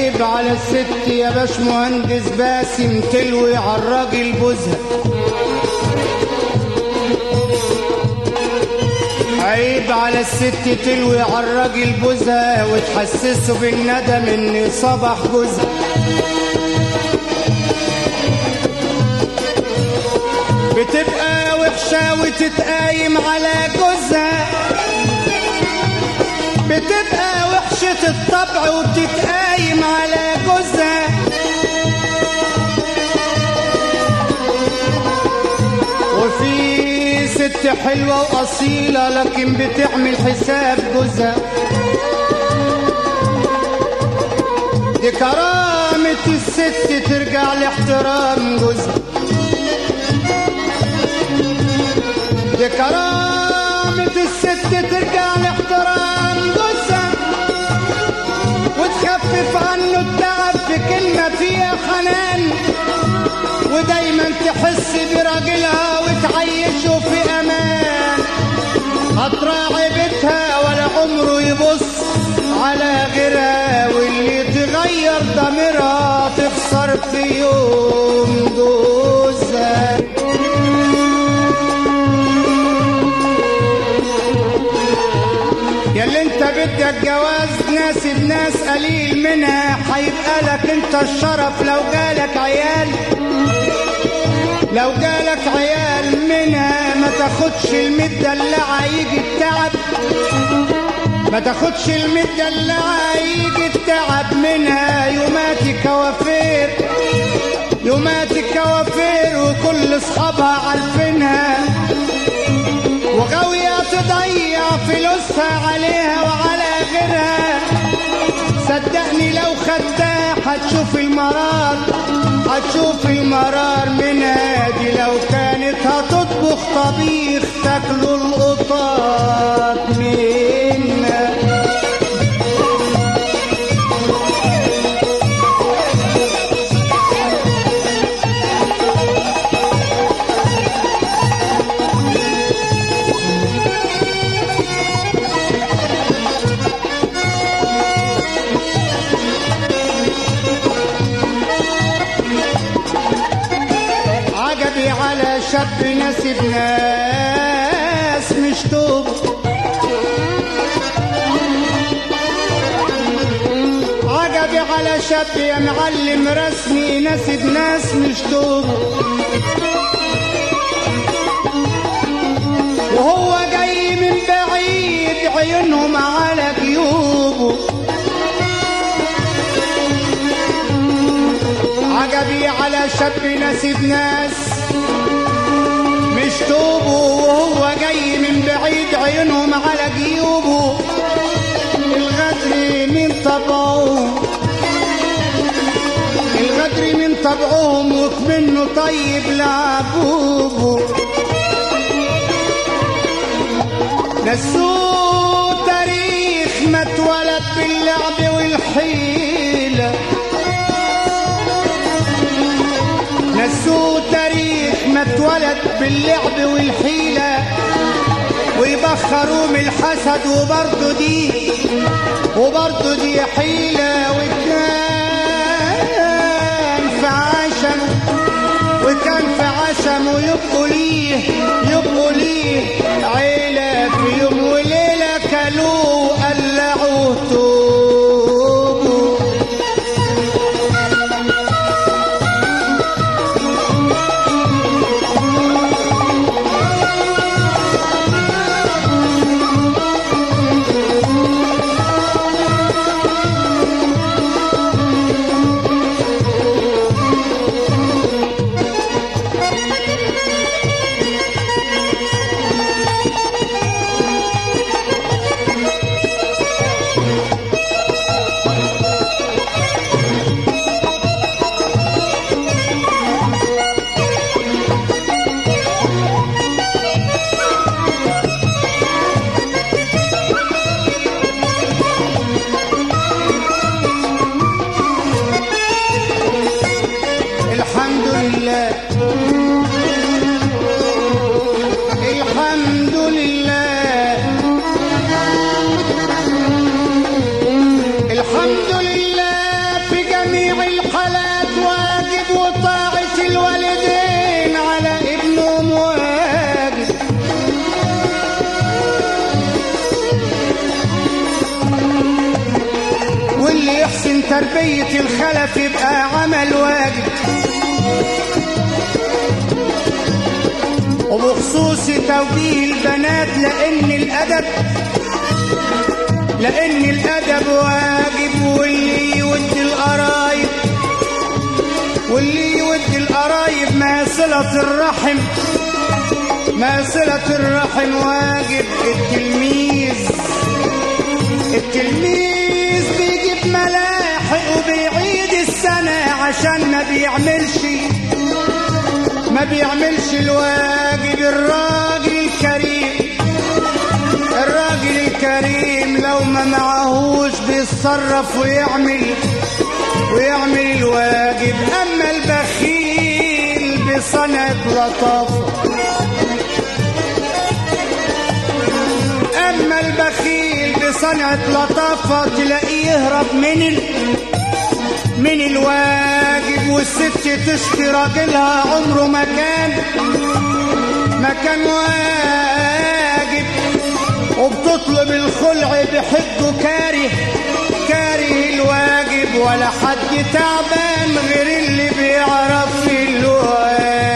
عيب على الست يا باش مهندس باسم تلوي عالراجل بوزها. عيب على الست تلوي عالراجل بوزها وتحسسه بالندم ان صبح جوزها. بتبقى وحشة وتتقايم على جوزها، بتبقى وحشة الطبع وبتتقايم على جوزها. وفي ست حلوة وأصيلة لكن بتعمل حساب جوزها. دي كرامة الست ترجع لاحترام جوزها. دي كرامة الست ترجع لاحترام جوزها وتخفف عنه التعب في كلمة فيها حنان، ودايما تحس براجلها وتعيشه في امان. هتراعي بيتها ولا عمره يبص على غيرها، واللي تغير ضميرها تخسر في يوم جوزها. ياللي انت بدك جواز ناسب ناس قليل منها، هيبقى لك انت الشرف لو جالك عيال. لو جالك عيال منها ما تاخدش المدلعة يجي التعب، ما تاخدش المدلعة يجي التعب منها. يوماتي كوافير يوماتي كوافير وكل اصحابها عارفينها، وغاوية تضيع فلوسها عليها وعلى غيرها. صدقني لو خدتها هتشوف المرار، هتشوف المرار منها. دي لو كانت هتطبخ طبيخ تاكلوا القطاط منها. شاب ناسب ناس مش توب، عجبي على شاب يا معلم رسمي ناسب ناس مش توب. وهو جاي من بعيد عيونهم على جيوبه. عجبي على شاب ناسب ناس مش توبه، وهو جاي من بعيد عيونهم على جيوبه. الغدر من طبعهم، الغدر من طبعهم وكمنه طيب لعبوبه. نسوه تاريخ ما اتولد باللعب والحيلة، نسوه تاريخ ما اتولد باللعب والحيلة. ويبخروا من الحسد وبرضه دي حيلة. وكان في عشمه يبقوا ليه عيلة. في يوم وليلة كلوه قلعوه توبه. يحسن تربية الخلف يبقى عمل واجب. وبخصوص توجيه البنات لأن الأدب واجب. واللي يودي القرايب ما صلة الرحم واجب. التلميذ بيجيب ملاحق وبيعيد السنة عشان ما بيعملش الواجب. الراجل الكريم لو ما معهوش بيتصرف ويعمل الواجب. أما البخيل بصنعة لطافة تلاقيه يهرب من الواجب. والست تشكي راجلها عمره ما كان واجب. وبتطلب الخلع بحجه كاره الواجب. ولا حد تعبان غير اللي بيعرف الواجب.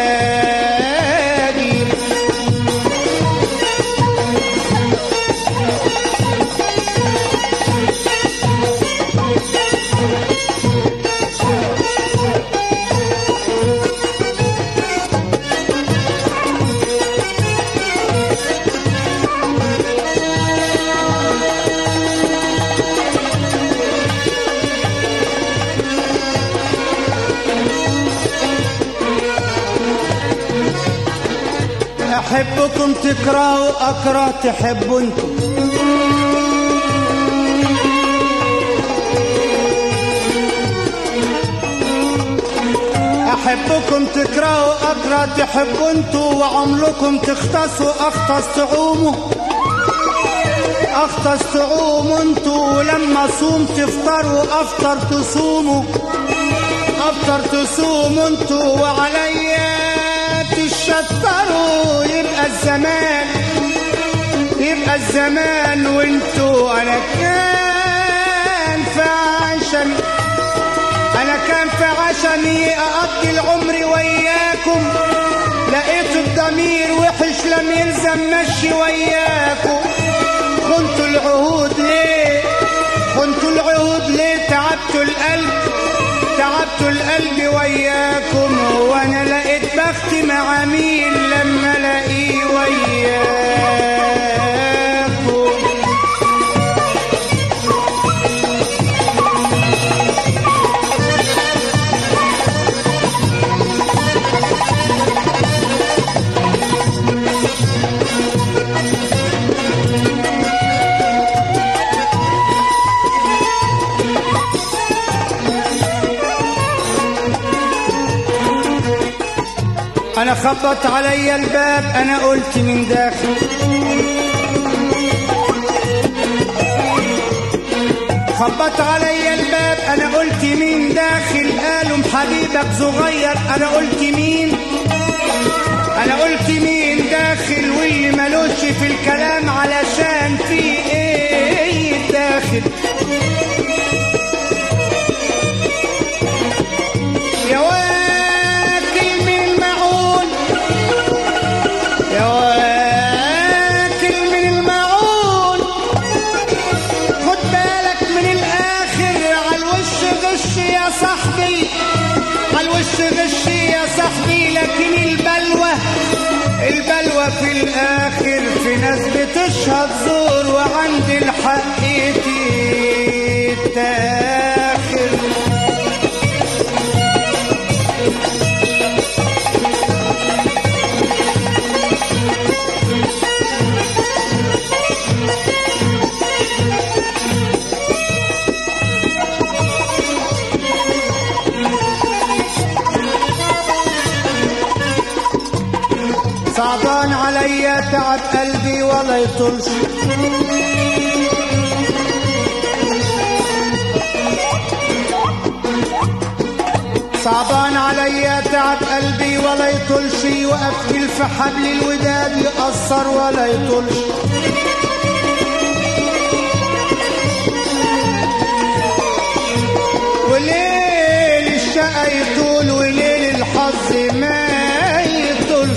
أحبكم تكرهوا أكره تحبوا انتم. أحبكم تكرهوا أكره تحبوا انتم. وعملكم تختصوا أختص تعوموا انتم. ولما صوم تفطروا أفطر تصوموا انتم. وعليا تشطروا يبقى الزمان وانتو. انا كان في عشمي اقضي العمر وياكم. لقيت الضمير وحش لم يلزم مشي وياكم. خنتوا العهود ليه تعبتوا القلب وياكم. وانا لقيت بختي مع مين لما الاقيه وياكم. انا خبط علي الباب انا قلت من داخل. خبط علي الباب انا قلت مين داخل. قالوا حبيبك صغير. انا قلت مين داخل. واللي ملوش في الكلام علشان في ايه داخل. يا واكل من المعون خد بالك من الاخر. عالوش غش يا صاحبي. لكن البلوى في الاخر. في ناس بتشهد زور وعند الحق تتاخر. صعبان عليا تعب قلبي ولا يطولش. صعبان عليا تعب قلبي ولا يطولش. وأقفل في حبل الوداد يقصر ولا يطولش. الشقا يطول وليل الحظ ما يطولش.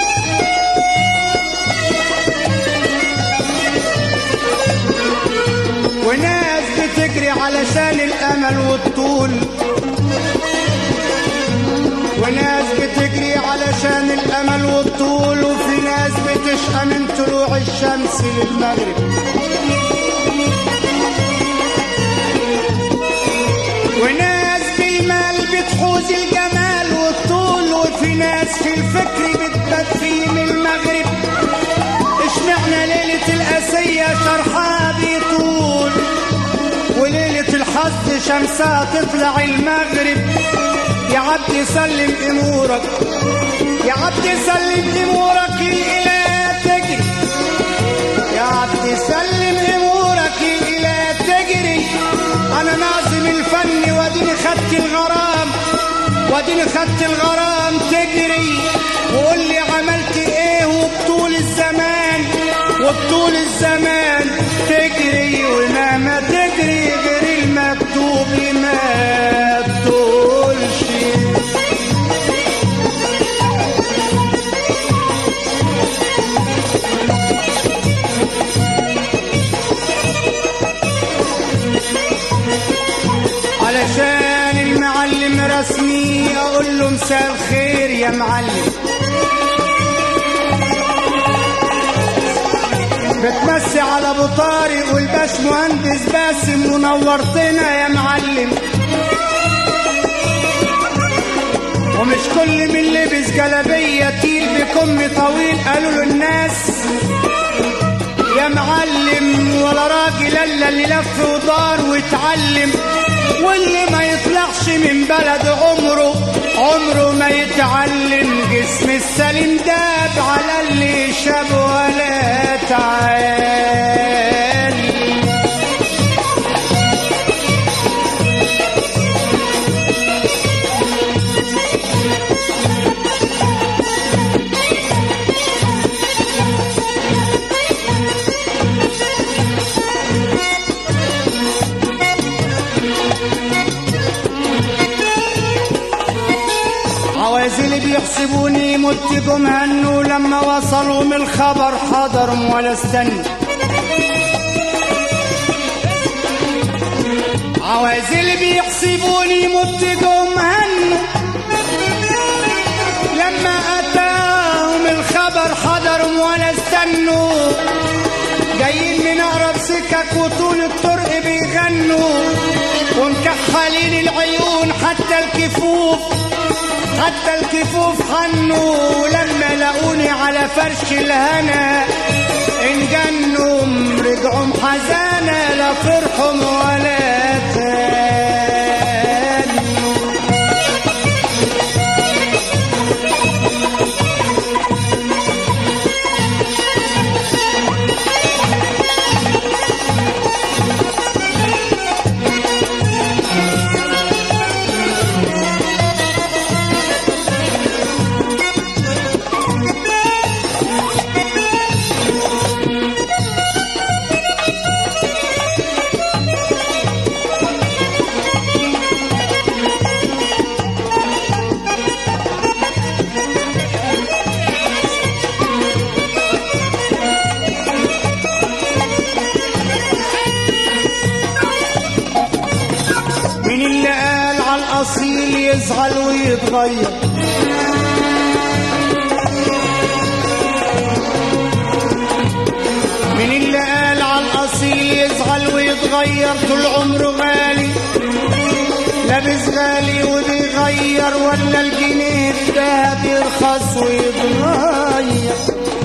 وناس بتجري علشان الامل والطول، وناس بتجري علشان الامل والطول، وفي ناس بتشقى من طلوع الشمس للمغرب، وناس بالمال بتحوز الجمال والطول، وفي ناس في الفكر بتبتسم المغرب. اشمعنى ليلة القاسية شرحها بيطول، وليلة الحظ شمسها تطلع المغرب؟ يا عبد سلم امورك، يا عبد سلم امورك الإله تجري، يا عبد سلم امورك الإله تجري. انا ناظم الفن واديني خدت الغرام، واديني خدت الغرام تجري. وقول لي عملت ايه وبطول الزمان، وبطول الزمان تجري. ومهما تجري غير المكتوب ما بتقولش. علشان المعلم رسمي اقول له مساء الخير يا معلم، بتمسي على ابو طارق والباش مهندس باسم ونورتنا يا معلم. ومش كل من لبس جلابيه تيل بكم طويل قالوا له الناس يا معلم، ولا راجل الا اللي لف ودار واتعلم. واللي ما يطلعش من بلد عمره ما يتعلم. جسم السليم داب على اللي شاب ولا تعال. عوازلي بيحسبوني مت جم هنوا، لما وصلوا من الخبر حضروا ولا استنوا. عوازلي بيحسبوني مت جم هنوا، لما اتاهم الخبر حضروا ولا استنوا. جايين من اقرب سكك وطول الطرق بيغنوا، ومكحلين العيون حتى الكفوف، حتى الكفوف حنوا. لما لقوني على فرش الهنا انجنوا، رجعوا حزانة لا فرحهم ولا تانوا. الأصيل يزعل ويتغير، من اللي قال على الأصيل يزعل ويتغير؟ طول عمره غالي لابس غالي وبيغير، ولا الجنيه ده بيرخص ويتغير؟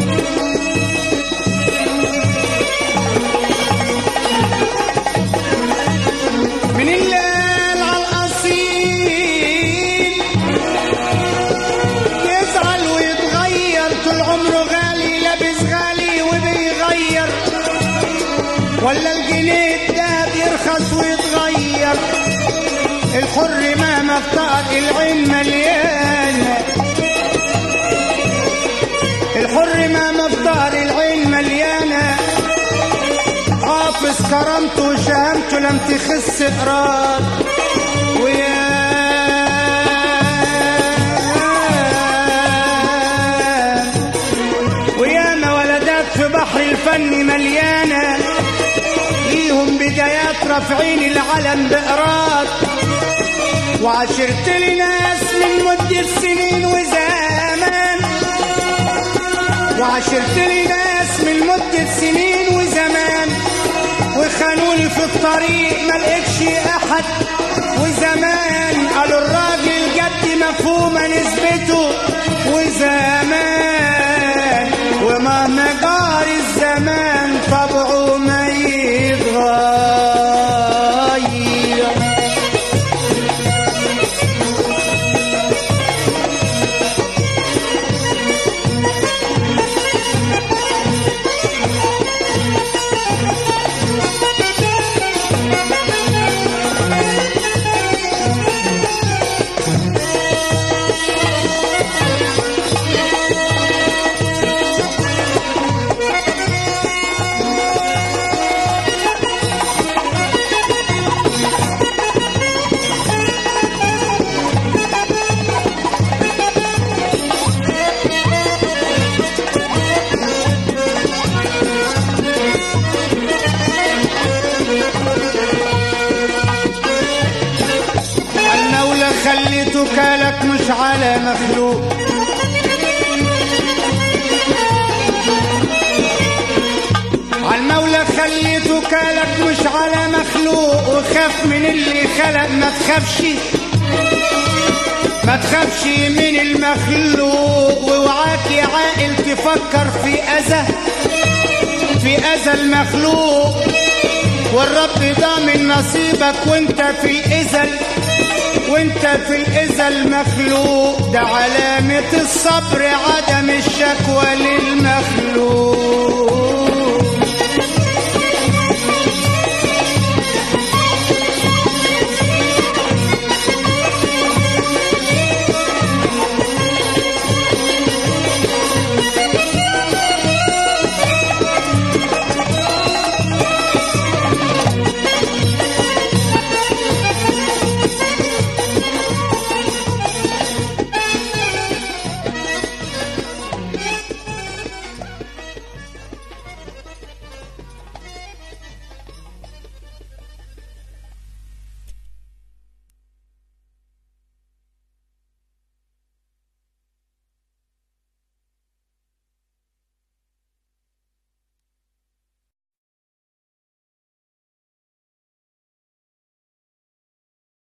من اللي قال على الأصيل يزعل ويتغير؟ طول عمره غالي لابس غالي وبيغير، ولا الجنيه ده بيرخص ويتغير؟ الحر مهما افتقر العين مليانة، الحر مهما افتقر العين مليانة، حافظ كرامته وشهامته لم تخس قرار. ويا الفن مليانة، ليهم بدايات رافعين العلم بإراد. وعشرت لي ناس من مدة سنين وزمان، وعشرت لي ناس من مدة سنين وزمان، وخانوني في الطريق ملقتش أحد. وزمان قالوا الراجل جد مفهومة نسبته، وزمان ومهما جار الزمان طبعه ما يتغير. خليتك لك مش على مخلوق، عالمولى خليتك لك مش على مخلوق. وخاف من اللي خلق، ما تخافش ما تخافش من المخلوق. ووعاك يا عاقل تفكر في أذى المخلوق، والرب ضامن نصيبك وانت في الإذل، وانت في الإذل مخلوق. ده علامة الصبر عدم الشكوى للمخلوق.